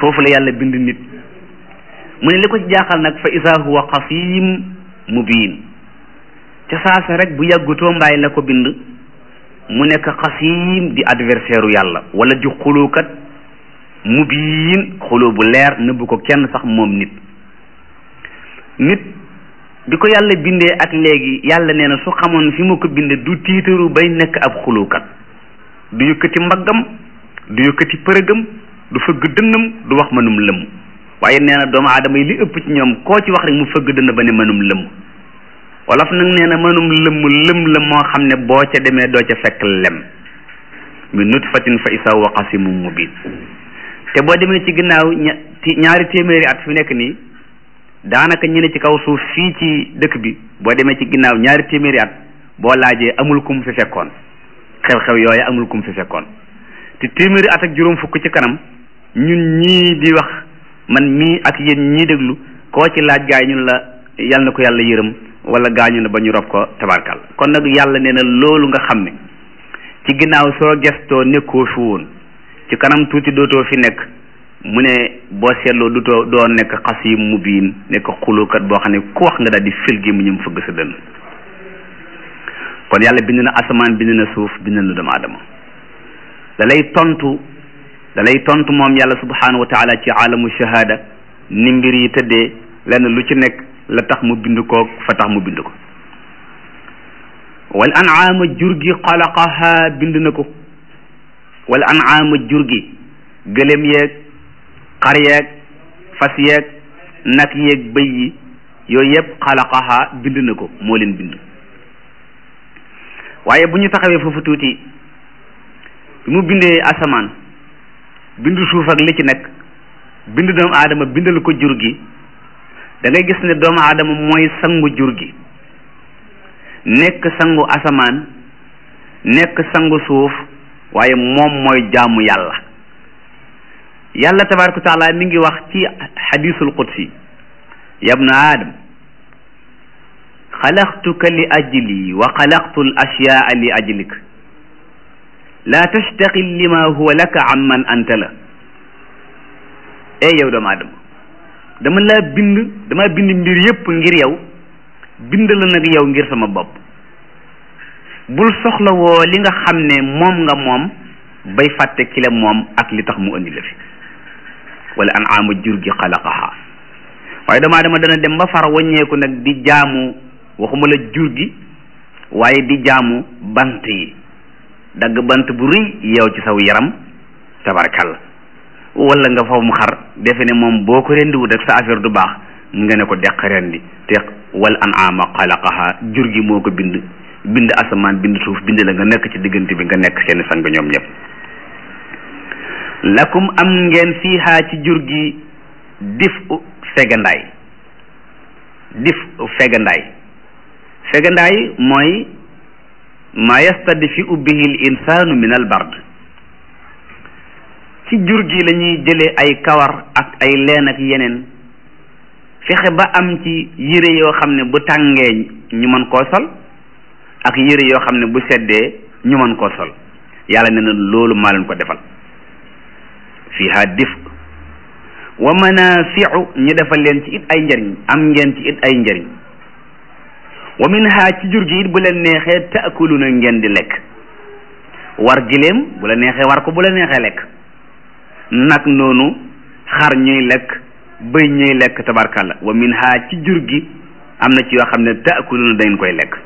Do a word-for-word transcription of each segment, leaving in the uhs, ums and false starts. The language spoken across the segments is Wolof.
foofu la yàlla bind nit mu ne li ko ci jaaxal nag fa isa huwa xasim mubin ca saasa rek bu yàggutoo mbaay la ko bind mu nekk xasim di adversaire u yàlla wala di xulukat mubin xulu bu leer nëbbu ko kenn sax moom nit nit bi ko yàlla bindee ak léegi yàlla nee na su xamoon fi mu ko bindee du tiitaru bay nekk ab xulukat du yëkkati mbaggam du yëkkati përëgam du fëgg dënnam du wax mënum lëmm waaye nee na doomu aadama yi li ëpp ci ñoom koo ci wax rek mu fëgg dënn ba ne mënum lëmm wolof nag nee na mënum lëmm lëm la moo xam ne boo ca demee doo ca fekk lem min nutfatin fa isa wa qasimun mubin te boo demee ci ginnaaw ñaari téeméeri at fi nekk nii daanaka ñu ne ci kaw suuf fii ci dëkk bi boo demee ci ginnaaw ñaari téeméeri at boo laajee amul kum fi fekkoon xew-xew yooyu amul kum fi fekkoon te téeméeri at ak juróom fukk ci kanam ñun ñii di wax man mii ak yéen ñii déglu koo ci laaj gaay ñun la yal na ko yàlla yërëm wala gaañu na ba ñu rob ko tabarkal kon nag yàlla nee na loolu nga xam ne ci ginnaaw soo gestoo nekkoo fi woon ci kanam tuuti dootoo fi nekk mu ne boo seetloo dutoo doo nekk xasim mubiin nekk xulukat boo xam ne ku wax nga daal di fil gi mu ñëm fëgg sa dënn kon yàlla bind na asamaan bind na suuf bind na doomu aadama da lay tontu da lay tontu moom yàlla subhanahu wa taala ci alamu shahada ni mbir yi tëddee lenn lu ci nekk la tax mu bind ko fa tax mu bind ko wal an'aama jur gi xalaqaha bind na ko wal an'aama jur gi gëlëm yeeg xar yeeg fas yeeg nag yeeg bëy yi yooyu yëpp xalaqaha bind na ko moo leen bind waaye bu ñu taxawee foofu tuuti bi mu bindee asamaan bind suuf ak li ci nekk bind doomu aadama bindal ko jur gi da ngay gis ne doomu aadama mooy sangu jur gi nekk sangu asamaan nekk sangu suuf waaye moom mooy jaamu yàlla yàlla tabaraka wa taala mi ngi wax ci xadisul qudsi yabna aadam xalaqtuka li ajli wa xalaqtu al ashyaa li ajlik la tastaqil lima huwa laka amman anta la e yow doomu aadama dama laa bind dama bind mbir yépp ngir yow bind la nag yow ngir sama bopp bul soxla woo li nga xam ne moom nga moom bay fàtte ki la moom ak li tax mu andi la fi wala an'aama jur gi xalaqaha waaye doomu aadama dana dem ba far waññeeku nag di jaamu waxuma la jur gi waaye di jaamu bant yi dagg bant bu rëy yow ci saw yaram tabarkalla wala nga fa mu xar defe ne moom boo ko rendiwut rek sa affaire du baax nga ne ko deq rendi te wal an'aama xalaqaha jur gi moo ko bind bind asamaan bind suuf bind la nga nekk ci diggante bi nga nekk seen sang ñoom ñëpp lakum am ngeen fiihaa ci jur gi dif u fegandaay dif u fegandaay fegandaay mooy ma yastadfi'u bihi l insaanu min al bard ci jur gi la ñuy jëlee ay kawar ak ay leen ak yeneen fexe ba am ci yére yoo xam ne bu tàngee ñu mën koo sol ak yére yoo xam ne bu seddee ñu mën koo sol yàlla ne na loolu maa leen ko defal fiha dif wa manafi'u ñu defal leen ci it ay njariñ am ngeen ci it ay njariñ wa minha ci jur gi it bu leen neexee taakuluna ngeen di lekk war gileem bu la neexee war ko bu la neexee lekk nag noonu xar ñuy lekk bëy ñuy lekk tabarkalla wa minha ci jur gi am na ci yoo xam ne taakuluna dañ koy lekk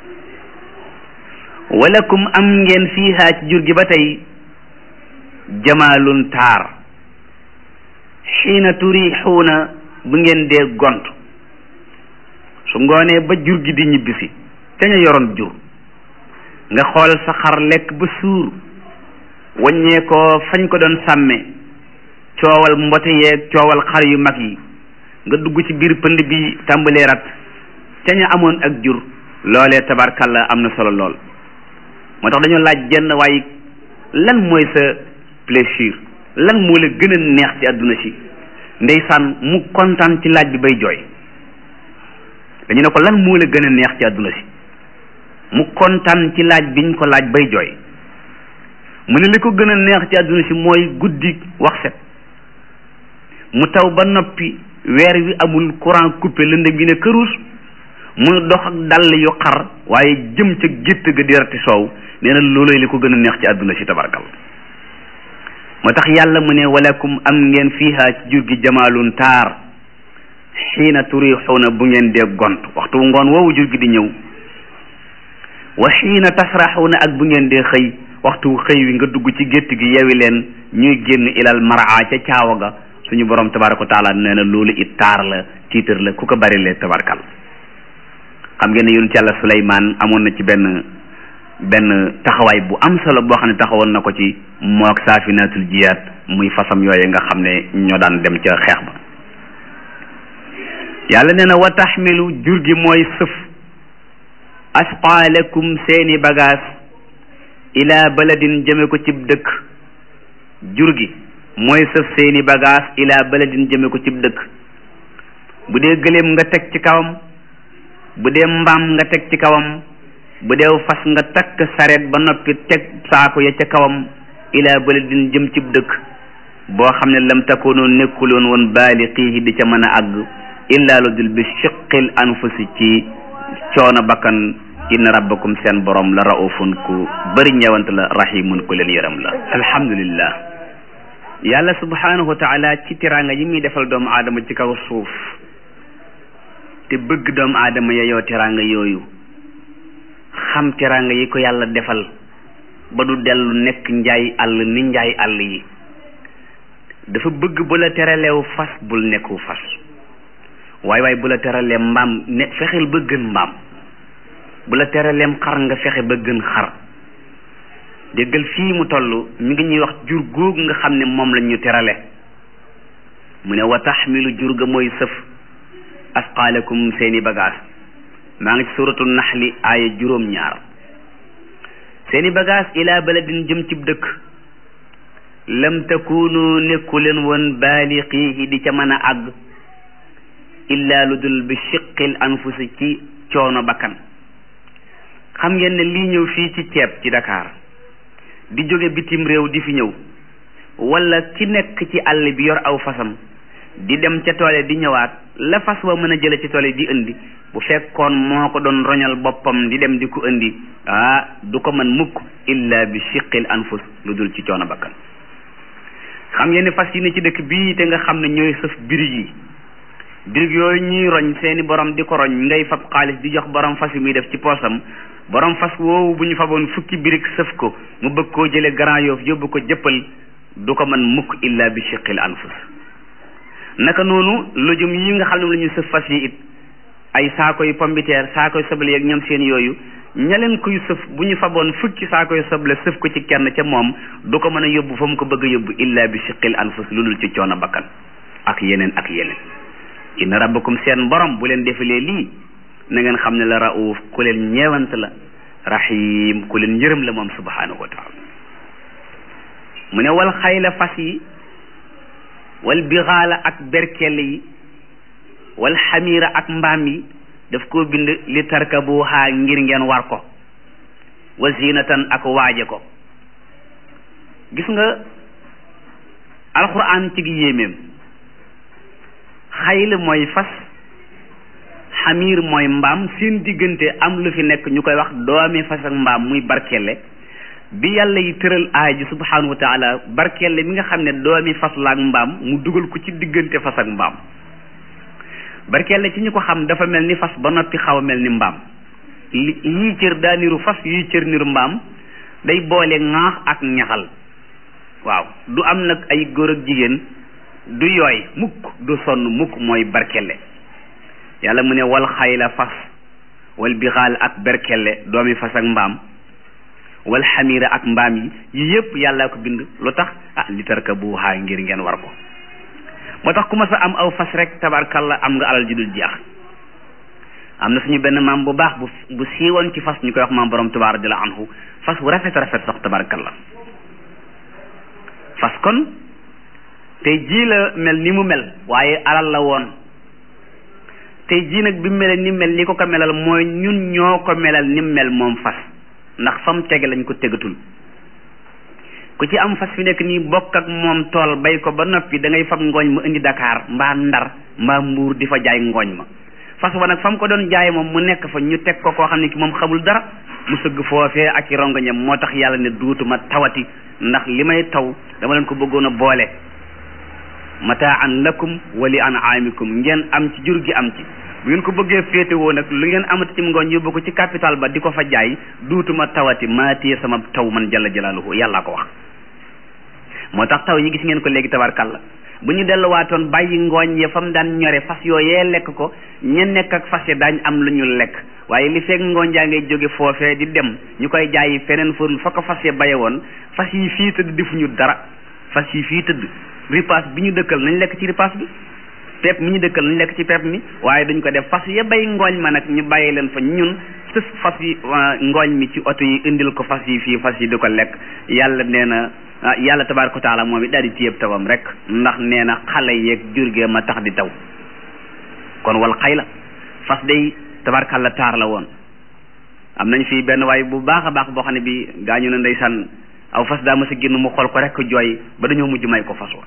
walakum am ngeen fiiha ci jur gi ba tey jamaalun taar xiina turixuuna bu ngeen dee gont su ngoonee ba jur gi di ñibbisi te ña yoroon jur nga xool sa xar lekk ba suur waññee ko fañ ko doon sàmme coowal mbote yeeg coowal xar yu mag yi nga dugg ci biir pënd bi tàmbalee rat te ña amoon ak jur loolee tabarkalla am na solo lool moo tax dañoo laaj jenn waaye lan mooy sa plaisir lan moo la gën a neex ci àdduna si ndeysaan mu kontaan ci laaj bi bay jooy dañu ne ko lan moo la gën a neex ci àdduna si mu kontaan ci laaj biñ ko laaj bay jooy mu ne li ko gën a neex ci àdduna si mooy guddi wax set mu taw ba noppi weer wi amul courant coupé lëndëm gi ne këruus muy dox ak dàll yu xar waaye jëm ca gétt ga di rati soow nee na loolooy li ko gën a neex ci àdduna si tabarkal moo tax yàlla mu ne walakum am ngeen fiiha ci jur gi jamaalun taar xiina turixuuna bu ngeen dee gont waxtu ngoon woowu jur gi di ñëw wa xiina tasraxuuna ak bu ngeen dee xëy waxtu xëy wi nga dugg ci gétt gi yewi leen ñuy génn ilal maraa ca caawa ga suñu borom tabaraka wa taala nee na loolu it taar la tiitar la ku ko bari lee tabarkal xam ngeen ne yonent yàlla Suleymaan amoon na ci benn benn taxawaay bu am solo boo xam ne taxawoon na ko ci mook saafinatul jiyaat muy fasam yooye nga xam ne ñoo daan dem ca xeex ba yàlla nee na wa taxmilu jur gi mooy sëf asqaalakum seeni bagaas ila baladin jëme ko cib dëkk jur gi mooy sëf seeni bagaas ila baladin jëme ko cib dëkk bu dee gëléem nga teg ci kawam bu dee mbaam nga teg ci kawam bu dee fas nga takk sareet ba noppi teg saako ya ca kawam ila baladin jëm cib dëkk boo xam ne lam takoonoo nekkuloon woon baaliqiihi di ca mën a àgg illa lu dul bi shiqqil anfusi ci coono bakkan inna rabbakum seen borom la raufun ku bëri ñëwant la rahimun ku leen yërëm la alhamdulillah yàlla subhanahu wa taala ci tiraanga yi muy defal doomu aadama ci kaw suuf te bëgg doomu aadama yeyoo tiraanga yooyu xam tiraanga yi ko yàlla defal ba du dellu nekk njaay àll ni njaay àll yi dafa bëgg bu la teraleew fas bul nekku fas waaye waaye bu la teralee mbaam ne fexeel ba gën mbaam bu la teraleem xar nga fexe ba gën xar déggal fii mu toll mi ngi ñuy wax jur googu nga xam ne moom lañ ñu terale mu ne wa taxmilu jur ga mooy sëf asqaalakum seeni bagaas maa ngi ci suratu naxli aaya juróom ñaar seeni bagaas ila baladin jëm cib dëkk lam takunu nekku leen woon baaliqiihi di ca mën a àgg illa lu dul bi shiqqil anfusi ci coono bakkan xam ngeen ne lii ñëw fii ci ceeb ci Dakar di jóge bitim réew di fi ñëw wala ki nekk ci àll bi yor aw fasam di dem ca toole di ñëwaat la fas wa mën a jële ci toole di indi bu fekkoon moo ko doon roñal boppam di dem di ko indi ah du ko mën mukk illa bi shiqqil anfus lu dul ci coono bakkan xam ngeen ne fas yi ne ci dëkk bii te nga xam ne ñooy sëf birig yi birig yooyu ñuy roñ seeni borom di ko roñ ngay fab xaalis di jox borom fas yi muy def ci poosam borom fas woowu bu ñu faboon fukki birig sëf ko mu bëgg koo jële Grand Yoff yóbbu ko jëppal du ko mën mukk illa bi shiqqil anfus naka noonu lujum yi nga xam ne la ñuy sëf fas yi it ay saakoy pombiteer saakoy soble ak ñoom seen yooyu ña leen koy sëf bu ñu faboon fukki saakoy soble sëf ko ci kenn ca moom du ko mën a yóbbu fa mu ko bëgg a yóbbu illa bi shiqqil anfus lu dul ci coono bakkan ak yeneen ak yeneen inna rabbakum seen borom bu leen defalee lii na ngeen xam ne la rauf ku leen ñeewant la rahim ku leen yërëm la moom subhanahu wa taala mu ne wal xayla fas yi wal bixaala ak berkelle yi wal xamiira ak mbaam yi daf koo bind li tarkabuha ngir ngeen war ko wa zinatan ak waaje ko gis nga alquran ci gi yéeméem xayl mooy fas xamiir mooy mbaam seen diggante am lu fi nekk ñu koy wax doomi fas ak mbaam muy barkelle bi yàlla yi tëral aay ji subhanahu wa taala barkelle mi nga xam ne doomi fas la ak mbaam mu dugal ko ci diggante fas ak mbaam barkelle ci ñu ko xam dafa mel ni fas ba noppi xaw a mel ni mbaam li yii cër daa niru fas yii cër niru mbaam day boole ŋaax ak ñaxal waaw du am nag ay góor ak jigéen du yooy mukk du sonn mukk mooy barkelle yàlla mu ne wal xayla fas wal bixaal ak berkelle doomi fas ak mbaam wal xamiira ak mbaam yi yi yëpp yàlla ko bind lu tax ah li tarkabuha ngir ngeen war ko moo tax ku ma sa am aw fas rek tabarkalla am nga alal ji dul jeex am na suñu benn maam bu baax bu bu siiwoon ci fas ñu koy wax maam borom Tuubaa radiyallaahu anhu fas bu rafet rafet sax tabarkalla fas kon tey jii la mel ni mu mel waaye alal la woon tey jii nag bi mel ni mel li ko ko melal mooy ñun ñoo ko melal ni mel moom fas ndax fam tege lañ ko tegatul ku ci am fas fi nekk nii bokk ak moom tool bay ko ba noppi da ngay fab ngooñ ma indi Dakar mbaa Ndar mbaa Mbuur di fa jaay ngooñ ma fas wa nag fa mu ko doon jaay moom mu nekk fa ñu teg ko koo xam ne ki moom xamul dara mu sëgg foofee ak i rongoñam moo tax yàlla ne duutuma tawati ndax li may taw dama leen ko bëggoon a boole mataan lakum wa li an'amikum ngeen am ci jur gi am ci bu ngeen ko bëggee féetewoo nag lu ngeen amati ci ngooñ yóbbu ko ci capital ba di ko fa jaay duutuma tawati maa téye sama taw man jalla jalaaluhu yàllaa ko wax moo tax taw yi gis ngeen ko léegi tabarkalla bu ñu delluwaatoon bàyyi ngooñ ya fa mu daan ñore fas yooyee lekk ko ña nekk ak fas ya daañ am lu ñu lekk waaye li fekk ngooñ jaa ngay jóge foofee di dem ñu koy jaayi feneen furul fa ko fas ya baye woon fas yi fii tëdd defuñu dara fas yi fii tëdd ripaas bi ñu dëkkal nañ lekk ci ripaas bi pepp mi ñu dëkkal nañ lekk ci pepp mi waaye duñ ko def fas ya bay ngooñ ma nag ñu bàyyi leen fa ñun sës fas yi ngooñ mi ci oto yi indil ko fas yi fii fas yi di ko lekk yàlla nee na yàlla tabaaraka wa taala moom it daal di téyeb tawam rek ndax nee na xale yeeg jurgee ma tax di taw kon wal xay la fas day tabaarkalla taar la woon am nañ fii benn waay bu baax a baax boo xam ne bi gaañu na ndeysaan aw fas daa ma si génn mu xool ko rek jooy ba dañoo mujj may ko fas wa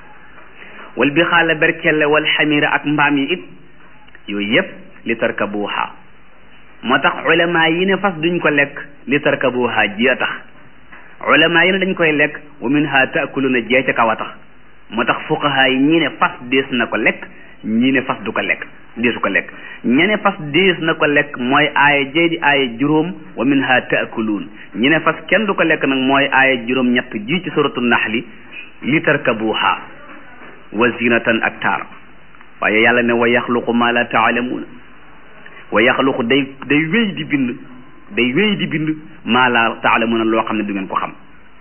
wal bi xaala berkelle wal xamira ak mbaam yi it yooyu yëpp li tarkabuha moo tax ulama yi ne fas duñ ko lekk li tarkabuha ji a tax ulama yi ne dañ koy lekk wa minha taakuluna jee ca kaw a tax moo tax fuqaha yi ñi ne fas dees na ko lekk ñi ne fas du ko lekk deesu ko lekk ñene fas dees na ko lekk mooy aaya jee di aaya juróom wa minha taakuluun ñi ne fas kenn du ko lekk nag mooy aaya juróom ñett ji ci suratu naxli li tarkabuha wa zinatan ak taar waaye yàlla ne wa yaxluqu ma la taalamuuna wa yaxluqu day day wéy di bind day wéy di bind maa la taalamuuna loo xam ne du ngeen ko xam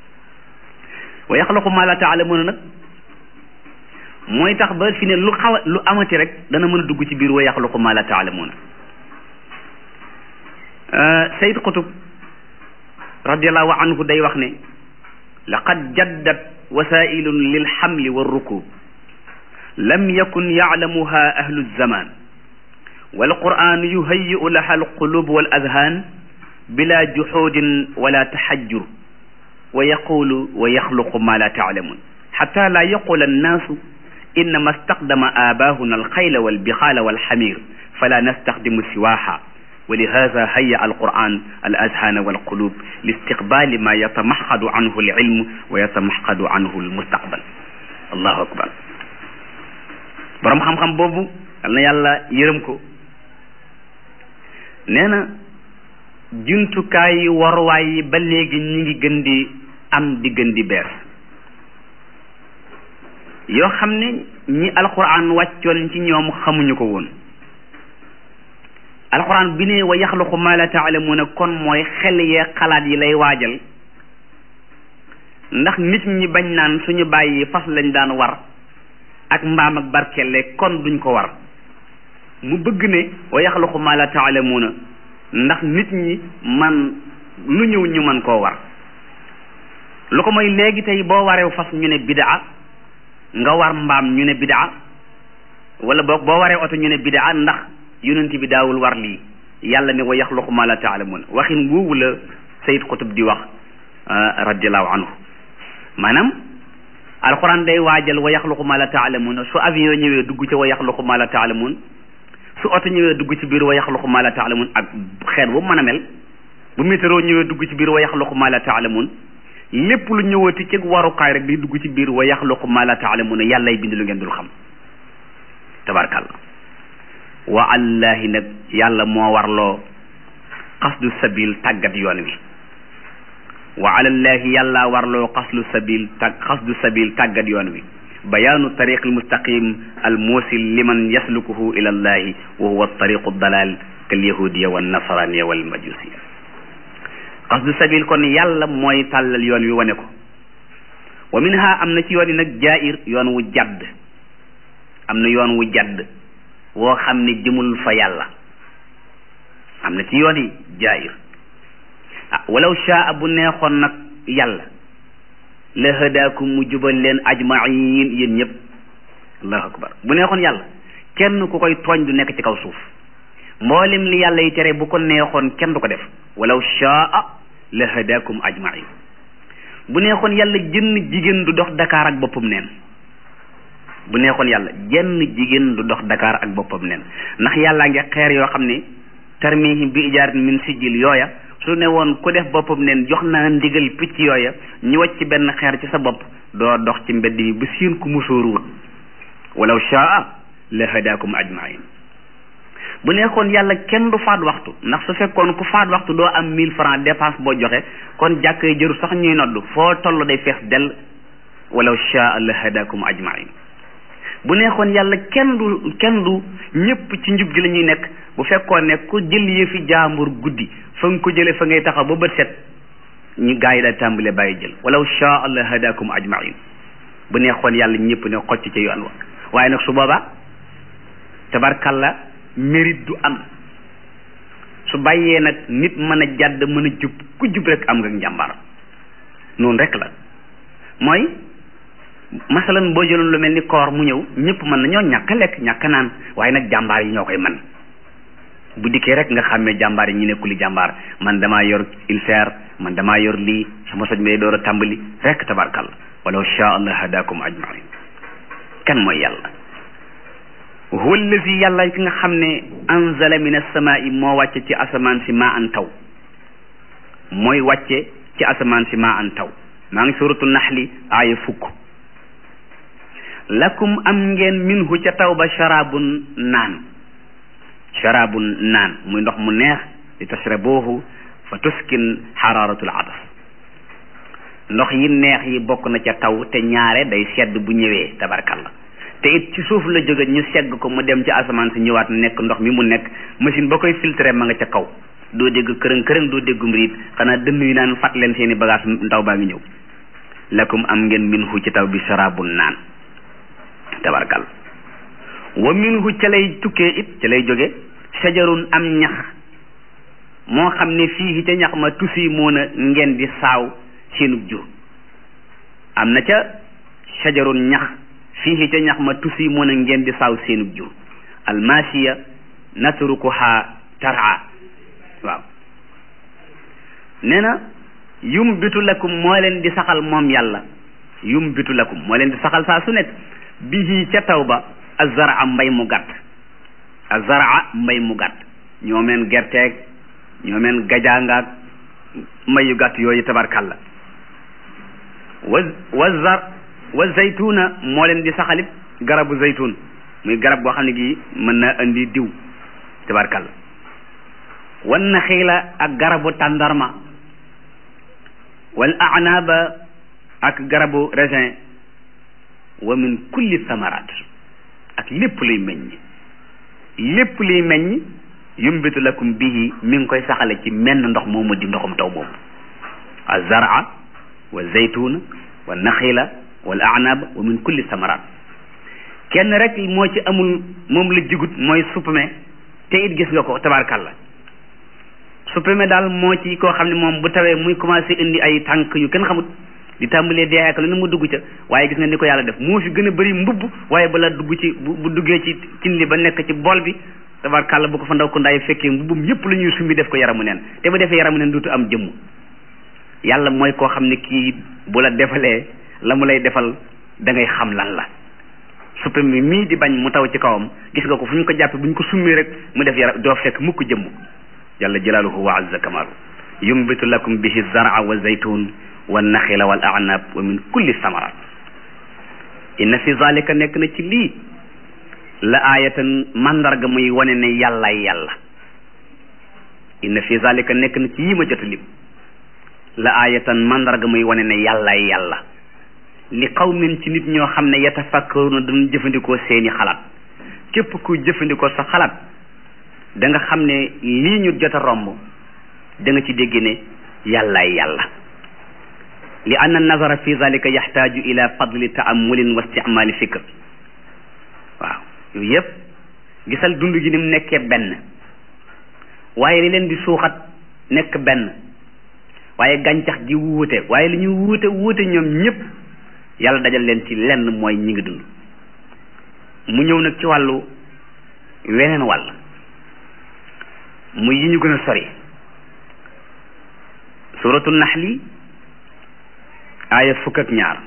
wa yaxluqu maa la taalamuuna nag mooy tax ba fi ne lu xaw lu amati rek dana mën a dugg ci biir wa yaxluqu maa la taalamuuna Sayyid Qutb radiallahu anhu day wax ne laqad jaddat wasailun lil xamli wa rukub lam yakun yaclamuha ahlu zaman wal quran yuhayi'u laha alqulub wal adhan bila juxudin wala taxajjur wa yaqulu wa yaxluqu ma la taalamun xata la yaqula annaasu innama staqdama aabahuna alxayla walbixaala walxamir fala nastaxdimu siwaha wa lihada haya alquran al azhana walqulub listiqbali ma yatamaxadu anhu alilmu wa yatamaxadu anhu almustaqbal allahu akbar borom xam-xam boobu yal na yàlla yërëm ko nee na jumtukaay yi waruwaay yi ba léegi ñi ngi gën di am di gën di bees yoo xam ne ñi alquran wàccoon ci ñoom xamuñu ko woon alquran bi ne wa yaxluqu ma la taalamuuna kon mooy xel yee xalaat yi lay waajal ndax nit ñi bañ naan suñu bàyyi fas lañ daan war ak mbaam ak barkelle kon duñ ko war mu bëgg ne wa yaxluqu ma la taalamuuna ndax nit ñi man lu ñëw ñu man koo war lu ko mooy léegi tey boo waree fas ñu ne bidaa nga war mbaam ñu ne bidaa wala boog boo waree oto ñu ne bidaa ndax yonent bi daawul war lii yàlla ne wa yaxluqu ma la taalamuuna waxin woowu la Sayyid Qutb di wax radiallahu anhu maanaam alquran day waajal wa yaxluqu ma la taalamuuna su avion ñëwee dugg ci wa yaxluqu ma la taalamuun su oto ñëwee dugg ci biir wa yaxluqu ma la taalamuun ak xeet bu mën a mel bu météo ñëwee dugg ci biir wa yaxluqu ma la taalamuun lépp lu ñëwati ci warukaay rek di dugg ci biir wa yaxluqu ma la taalamuuna yàllay bind lu ngeen dul xam tabarkàlla wa allahi nag yàlla moo warloo qasdu sabil tàggat yoon wi wa alallahi yàlla warloo qasdu sabil tag qasdu sabil tàggat yoon wi bayaanu tariq almustaqim almuusil liman yaslukuhu ila allahi wa huwa tariqu dalal kal yahudiya wa nasaraniya wal majusiya qasdu sabil kon yàlla mooy tàllal yoon wi wane ko wa minha am na ci yoon yi nag jaa'ir yoon wu jadd am na yoon wu jadd woo xam ne jëmul fa yàlla am na ci yoon yi jaa'ir ah walaw shaa bu neexoon nag yàlla la hadaakum mu jubal leen ajmain yéen ñëpp allahu akbar bu neexoon yàlla kenn ku koy tooñ du nekk ci kaw suuf mboolem li yàlla yi tere bu ko neexoon kenn du ko def walaw shaa la hadaakum ajmain bu neexoon yàlla jënn jigéen du dox Dakar ak boppam neen bu neexoon yàlla jenn jigéen du dox Dakar ak boppam neen ndax yàllaa ngi xeer yoo xam ne tarmihim bi ijaaratin min sijil yooya su ne woon ku def boppam neen jox naa ndigal picc yooya ñu wacc benn xeer ci sa bopp doo dox ci mbedd yi ba siin ku musóoruwut walaw shaa la hadakum ajmain bu nekkoon yàlla kenn du faat waxtu ndax su fekkoon ku faat waxtu doo am mille francs dépense boo joxe kon jàkk yi jëru sax ñuy noddu foo toll day fees dell walaw shaa la hadakum ajmain bu nekkoon yàlla kenn du kenn du ñëpp ci njub gi la ñuy nekk bu fekkoon ne ku jël yëfi jaambur guddi fa nga ko jële fa ngay taxaw ba bët set ñu gaa yi daal tàmbale bàyyi jël walaw shaa la hadakum ajmain bu neexoon yàlla ñëpp ne xocc ca yoon wa waaye nag su boobaa tabarkalla mérite du am su bàyyee nag nit mën a jàdd mën a jub ku jub rek am nga njàmbaar noonu rek la mooy masalan boo jëloon lu mel ni koor mu ñëw ñëpp mën na ñoo ñàkk a lekk ñàkk a naan waaye nag jàmbaar yi ñoo koy man bu dikkee rek nga xàmmee jàmbaar yi ñu nekkuli jàmbaar man damaa yor ulcère man damaa yor lii sama soj may door a tàmbali rek tabarkalla walaw shaa allah hadakum ajmain kan mooy yàlla huwa allazi yàlla ki nga xam ne anzala min as-samaa'i moo wàcce ci asamaan si maa an taw mooy wàcce ci asamaan si maa an taw maa ngi suratu naxli aaya fukk lakum am ngeen minhu ca taw ba sharabun naan sharabun naan muy ndox mu neex li tashrabuhu fa tuskin xararatul atas ndox yi neex yi bokk na ca taw te ñaare day sedd bu ñëwee tabarkalla te it ci suuf la jóge ñu segg ko mu dem ci asamaan si ñëwaat nekk ndox mi mu nekk machine ba koy filtré ma nga ca kaw doo dégg kërëng kërëng doo dégg mriit xanaa dënn yu naan fat leen seeni bagage ndaw baa ngi ñëw lakum am ngeen minhu ci taw bi sharabun naan tabarkal wa minhu ca lay tukkee it ca lay jóge shajarun am ñax moo xam ne fii ca ñax ma tusi moona ngeen di saaw seenub jur am na ca shajarun ñax fii ca ñax ma tusi moona ngeen di saaw seenub jur almasiya natrukuha tara waaw nee na yumbitu lakum moo leen di saxal moom yàlla yumbitu lakum moo leen di saxal saa su nekk bihi ca taw ba azara mbay mu gàtt azara mbay mu gàtt ñoo meen gerteeg ñoo meen gajaangaak mbay yu gàtt yooyu tabarkalla wa wa zar wa zaytuna moo leen di saxalit garabu zaytun muy garab goo xam ne gi mën na indi diw tabarkalla wan naxiila ak garabu tàndarma wal a'naba ak garabu raisin wa min kulli samarat ak lépp luy meññ lépp luy meññ yumbitu lakum bihi mi ngi koy saxale ci menn ndox moomu di ndoxum taw moomu az-zar'a wa zaytuna wa naxila wal a'nab wa min kulli samarat kenn rek moo ci amul moom la jigut mooy suppame te it gis nga ko tabarkalla suppame daal moo ci koo xam ne moom bu tawee muy commencé indi ay tànk yu kenn xamut di tàmbalee dee ak lu ne mu dugg ca waaye gis nga ni ko yàlla def moo fi gën a bëri mbubb waaye bala dugg ci bu duggee ci cin li ba nekk ci bool bi tabarkàlla bu ko fa ndaw ko ndaay fekkee mbubbum yëpp la ñuy sumbi def ko yaramu neen te bu defee yaramu neen duutu am jëmm yàlla mooy koo xam ne kii bu la defalee la mu lay defal da ngay xam lan la suppe mi mii di bañ mu taw ci kawam gis nga ko fu ñu ko jàppee bu ñu ko summee rek mu def yaram doo fekk mukk jëmm jalla jalaaluhu wa azza kamaalu yumbitu lakum bihi zar'a wa zaytun wa naxila wal a'nab wa min kulli samarat inna fi zalika nekk na ci lii la aayatan mandarga muy wane ne yàllaay yàlla inna fi zalika nekk na ci yii ma jot lim la aayatan mandarga muy wane ne yàllaay yàlla li qawmin ci nit ñoo xam ne yatafakkaruna dañu jëfandikoo seeni xalaat képp ku jëfandikoo sa xalaat da nga xam ne lii ñu jot a romb da nga ci dégg ne yàllaay yàlla li anna nazara fi zalika yaxtaaju ila fadli taamulin wa isticmaali fikr waaw yooyu yëpp gisal dund gi ni mu nekkee benn waaye li leen di suuxat nekk benn waaye gàncax gi wuute waaye li ñu wuute wuute ñoom ñëpp yàlla dajal leen ci lenn mooy ñi ngi dund mu ñëw nag ci wàllu weneen wàll muy yi ñu gën a sori suratu naxli aaya fukk ak ñaar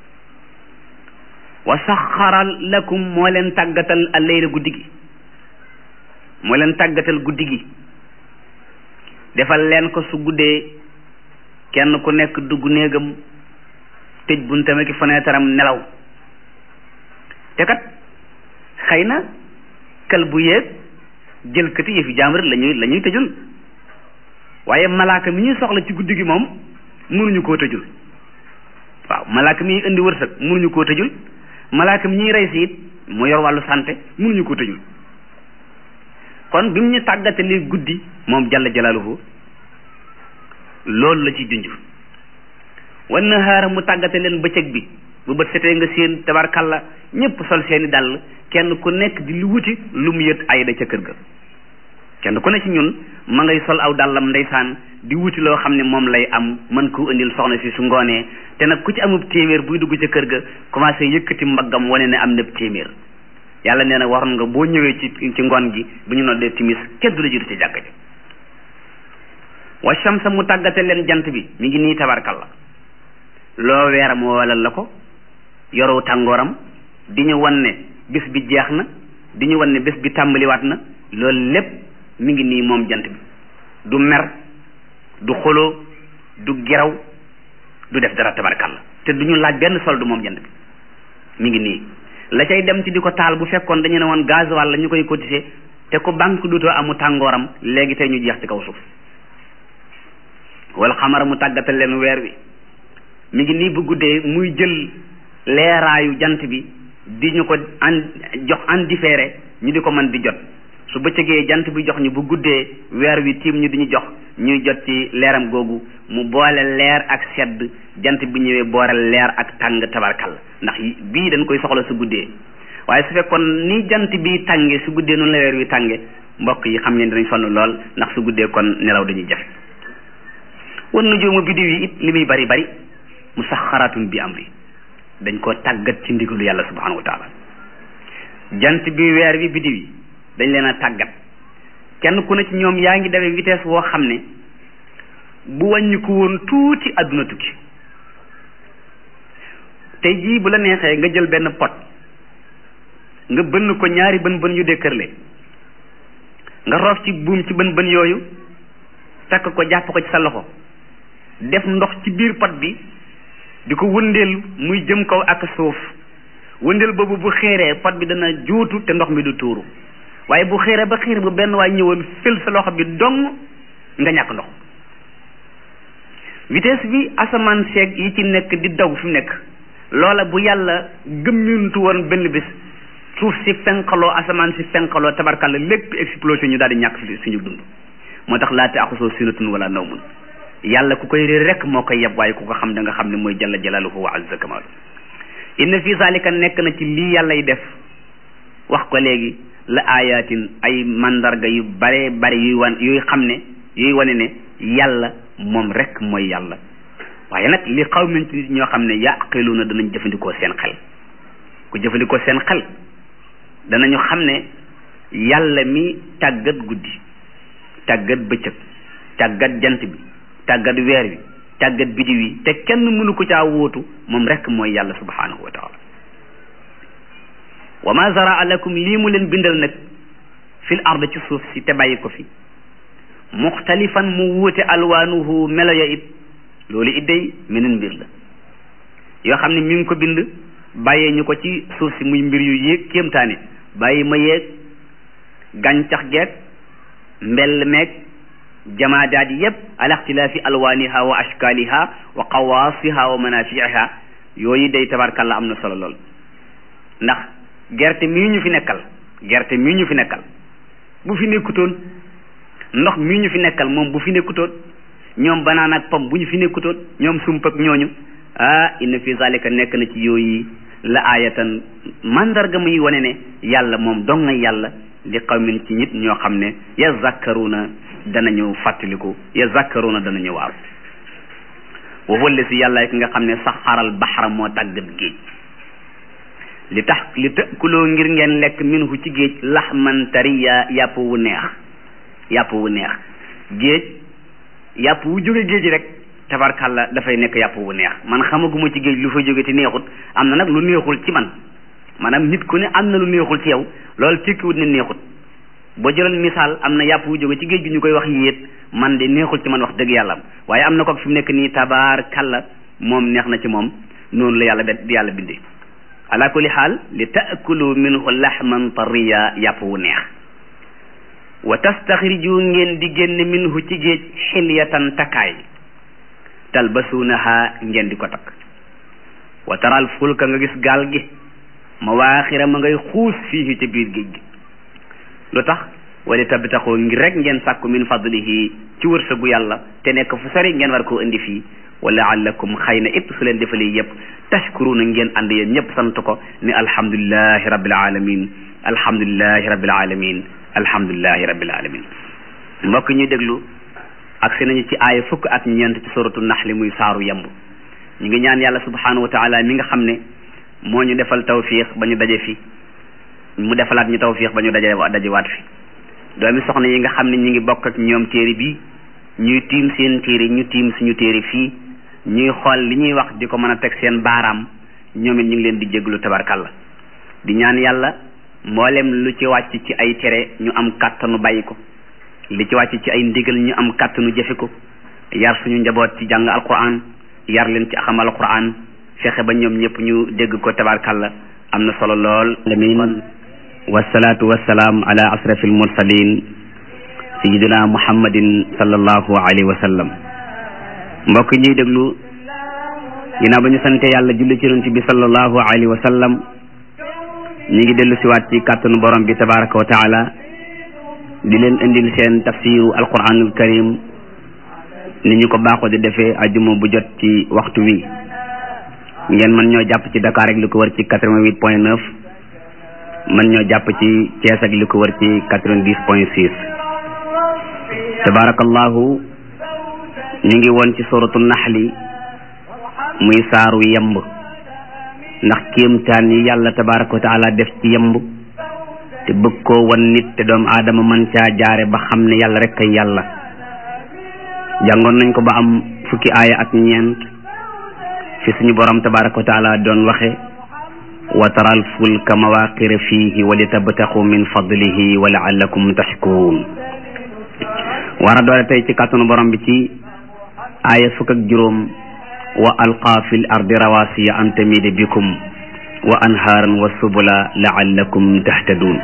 wa saxara lakum moo leen tàggatal al-layla guddi gi moo leen tàggatal guddi gi defal leen ko su guddee kenn ku nekk dugg néegam tëj buntam ak fenêtre am nelaw te kat xëy na kal bu yéeg jël kati yëfi jaambur la ñuy la ñuy tëjul waaye malaaka mi ñuy soxla ci guddi gi moom mënuñu koo tëjul waaw malaaka mi indi wërsëg mënuñu koo tëjul malaaka mi ñuy rey si it mu yor wàllu santé mënuñu koo tëjul kon bi mu ñu tàggatalee guddi moom jalla jalaaluhu loolu la ci junj wan nahaara mu tàggate leen bëccëg bi bu bët setee nga seen tabarkalla ñëpp sol seeni dàll kenn ku nekk di lu wuti lu mu yët ayda ca kër ga kenn ku ne ci ñun ma ngay sol aw dàllam ndeysaan di wuti loo xam ne moom lay am mën ko indil soxna si su ngoonee te nag ku ci amub téeméer buy dugg ca kër ga commencé yëkkati mbaggam wane ne am na téeméer yàlla nee na waroon nga boo ñëwee ci ci ngoon gi bu ñu noddee timis kenn du la jiitu ci jàkka ji wa shamsa mu tàggate leen jant bi mi ngi nii tabarkalla loo weeram walal la ko yoru tàngooram di ñu wan ne bés bi jeex na di ñu wan ne bés bi tàmbaliwaat na loolu lépp mi ngi nii moom jant bi du mer du xoloo du geraw du def dara tabarkalla te du ñu laaj benn soldu moom jant bi mi ngi nii la cay dem ci di ko taal bu fekkoon dañu ne woon gasoil la ñu koy cotiser te ko banque dutoo amu tàngooram léegi tey ñu jeex ci kaw suuf wal xamara mu tàggatal leen weer wi mi ngi nii bu guddee muy jël leeraayu jant bi di ñu ko an jox en différé ñu di ko mën di jot su bëccëgee jant bi jox ñu bu guddee weer wi tiim ñu di ñu jox ñuy jot ci leeram googu mu boole leer ak sedd jant bi ñëwee booreel leer ak tàng tabarkal ndax bii dañ koy soxla su guddee waaye su fekkoon ni jant bi tànge su guddee noonu la weer wi tànge mbokk yi xam ngeen dinañ sonn lool ndax su guddee kon nelaw dañuy jafe wan nujuumu biddiw yi it li muy bari bari musaxaratun bi amri dañ koo tàggat ci ndigalu yàlla subhanahu wa taala jant bi weer bi biddiw yi dañ leen a tàggat kenn ku ne ci ñoom yaa ngi dawee vitesse woo xam ne bu wàññi ko woon tuuti àdduna tukki tey jii bu la neexee nga jël benn pot nga bënn ko ñaari bën bën yu dëkkërle nga roof ci buum ci bën bën yooyu takk ko jàpp ko ci sa loxo def ndox ci biir pot bi di ko wëndeel muy jëm kaw ak suuf wëndeel boobu bu xeeree pot bi dana juutu te ndox mi du tuuru waaye bu xeeree ba xeer bu benn waay ñëwoon fël sa loxo bi dong nga ñàkk ndox vitesse bi asamaan seeg yi ci nekk di daw fi mu nekk loola bu yàlla gëmmintu woon benn bis suuf si fenqaloo asamaan si fenqaloo tabarkalla lépp explosion ñu daal di ñàkk fi suñu dund moo tax laa taaxusoo sinatun wala nawmun yàlla ku koy réer rek moo koy yeb waaye ku ko xam da nga xam ne mooy jalla jalaaluhu wa azza kamaalu inna fi zalika nekk na ci lii yàlla yi def wax ko léegi la ayatin ay mandarga yu bare bari yuy wan yuy xam ne yuy wane ne yàlla moom rek mooy yàlla waaye nag li qawmin ci nit ñoo xam ne yaqiluuna danañ jëfandikoo seen xel ku jëfandikoo seen xel danañu xam ne yàlla mi tàggat guddi tàggat bëccëg tàggat jant bi tàggat weer wi tàggat bidiw yi te kenn mënu ko caa wóotu moom rek mooy yàlla subhanahu wa taala wa ma zaraa lakum lii mu leen bindal nag fil ard ci suuf si te bàyyi ko fi muxtalifan mu wuute alwaanuhu melo ya it loolu it day meneen mbir la yoo xam ne mi ngi ko bind bàyyee ñu ko ci suuf si muy mbir yu yéeg kéemtaane bàyyi ma yeeg gàncax geeg mbell meeg jamaadaat yépp ala ixtilaafi alwaaniha wa ashkaaliha wa qawaasiha wa manafiiha yooyu day tabarkalla am na solo lool ndax gerte mii ñu fi nekkal gerte mii ñu fi nekkal bu fi nekkutoon ndox mii ñu fi nekkal moom bu fi nekkutoon ñoom banaan ak pom bu ñu fi nekkutoon ñoom sump ak ñooñu ah inna fi zalika nekk na ci yooyu la aayatan mandarga muy wane ne yàlla moom dong nga yàlla li qawmin ci nit ñoo xam ne yazakkaruna danañu fàttaliku yazakkaruna danañu waaru wa huwa allazi yàlla ki nga xam ne saxaral baxra moo tàggat géej li tax li tëkkuloo ngir ngeen lekk minhu ci géej laxman tariya yàpp wu neex yàpp wu neex géej yàpp wu jóge géej rek tabarkàlla dafay nekk yàpp wu neex man xamaguma ci géej lu fa jóge te neexut am na nag lu neexul ci man maanaam nit ku ne am na lu neexul ci yow loolu tekkiwut ne neexut boo jëloon misaal am na yàpp wu jóge ci géej gi ñu koy wax yéet man de neexul ci man wax dëgg yàlla waaye am na ko fi mu nekk nii tabarkàlla moom neex na ci moom noonu la yàlla di yàlla bindee ala kulli xaal li taakulu minhu laxman tariya yàpp wu neex wa tastaxriju ngeen di génne minhu ci géej xilyatan takkaay talbasuunaha ngeen di ko takk wa taral fulka nga gis gaal gi mawaaxira ma ngay xuus fii ci biir géej gi lu tax wali tabtaxoo ngir rek ngeen sàkku min fadlihi ci wërsëgu yàlla te nekk fu sori ngeen war koo indi fii wa laallakum xëy na it su leen defalee yëpp tashkuruna ngeen ànd yéen ñëpp sant ko ni alhamdulilahi rabbil alamin alhamdulilahi rabbil alamin alhamdulilahi rabbil alamin mbokk ñuy déglu ak si nañu ci aaya fukk ak ñeent ci suratu naxli muy saaru yemb ñu ngi ñaan yàlla subhanahu wa taala mi nga xam ne moo ñu defal tawfiix ba ñu daje fi mu defalaat ñu tawfiix ba ñu daje dajewaat fi doomi soxna yi nga xam ne ñu ngi bokk ak ñoom téere bi ñuy tiim seen téere ñu tiim suñu téere fii ñuy xool li ñuy wax di ko mën a teg seen baaraam ñoom it ñu ngi leen di jéglu tabarkalla di ñaan yàlla mboolem lu ci wàcc ci ay tere ñu am kàttanu bàyyi ko li ci wàcc ci ay ndigal ñu am kàttanu jëfe ko yar suñu njaboot ci jàng alquran yar leen ci xam alquran fexe ba ñoom ñëpp ñu dégg ko tabarkalla am na solo lool amin wasalaatu wasalaam ala asrafil mursalin sayidina muhammadin sallallahu alayhi wa sallam mbokk ñuy déglu ginnaaw ba ñu sante yàlla julli ci yonent bi sallallahu alayhi wa sallam ñi ngi dellu siwaat ci kàttanu borom bi tabaraka wa taala di leen indil seen tafsiru alquranul karim ni ñu ko baaxoo di defee ajuma bu jot ci waxtu wi ngeen mën ñoo jàpp ci Dakar ak li ko wër ci quatre-vingt-huit point neuf mën ñoo jàpp ci Thiès ak li ko wër ci quatre-vingt-dix point six tabarakallahu ñu ngi woon ci suratu naxli muy saaru yemb ndax kéemtaan yi yàlla tabaraka wa taala def ci yemb te bëgg koo wan nit te doomu aadama man caa jaare ba xam ne yàlla rek kay yàlla jàngoon nañ ko ba am fukki aaya ak ñeent fi suñu borom tabaraka wa taala doon waxe wa taral fulka mawaqira fihi wa li tabtaxu min fadlihi wa laallakum tashkurun war a doole tey ci kàttanu borom bi ci aaya fukk ak juróom wa alqa fi l ardi rawasiya an tamida bikum wa anhaaran wa subula laallakum tahtadun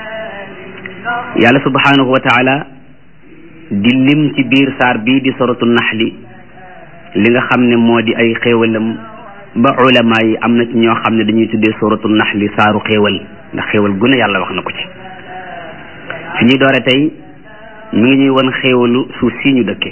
yàlla subhanahu wa taala di lim ci biir saar bii di suratu naxli li nga xam ne moo di ay xéewalam ba ulama yi am na ci ñoo xam ne dañuy tuddee suratu naxli saaru xéewal ndax xéewal gu ne yàlla wax na ko ci fi ñuy doore tey mi ngi ñuy won xéewalu suuf si ñu dëkke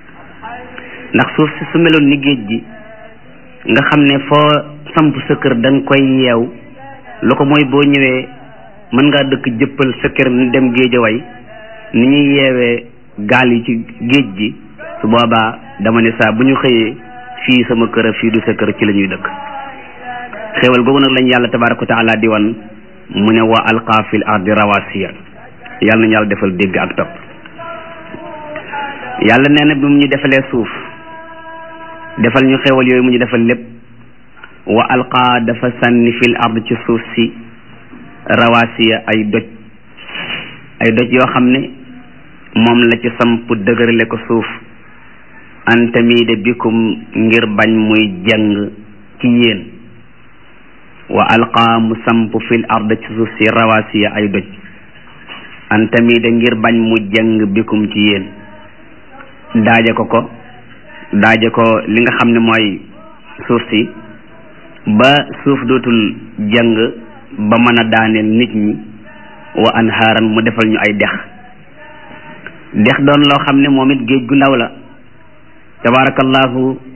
ndax suuf si su meloon ni géej gi nga xam ne foo samp sa kër da nga koy yeew lu ko mooy boo ñëwee mën ngaa dëkk jëppal sa kër dem géejaway ni ñuy yeewee gaal yi ci géej gi su boobaa dama ne saa bu ñu xëyee fii sama kër a fii du sa kër ci la ñuy dëkk xéewal googu nag lañ yàlla tabaraka wa taala di wan mu ne wa alqa fil ardi rawasiya yàlla nañu yàlla defal dégg ak topp yàlla nee na bi mu ñu defalee suuf defal ñu xéewal yooyu mu ñu defal lépp wa alqa dafa sànni fil ard ci suuf si rawasiya ay doj ay doj yoo xam ne moom la ci samp dëgërale ko suuf an tamida bikum ngir bañ muy jàng ci yéen wa alqa mu samp fil ard ci suuf si rawasiya ay doj an tamida ngir bañ mu jàng bikum ci yéen daaje ko ko daaje ko li nga xam ne mooy suuf si ba suuf dootul jàng ba mën a daaneel nit ñi wa anhaaran mu defal ñu ay dex dex doon loo xam ne moom it géej gu ndaw la tabarakallahu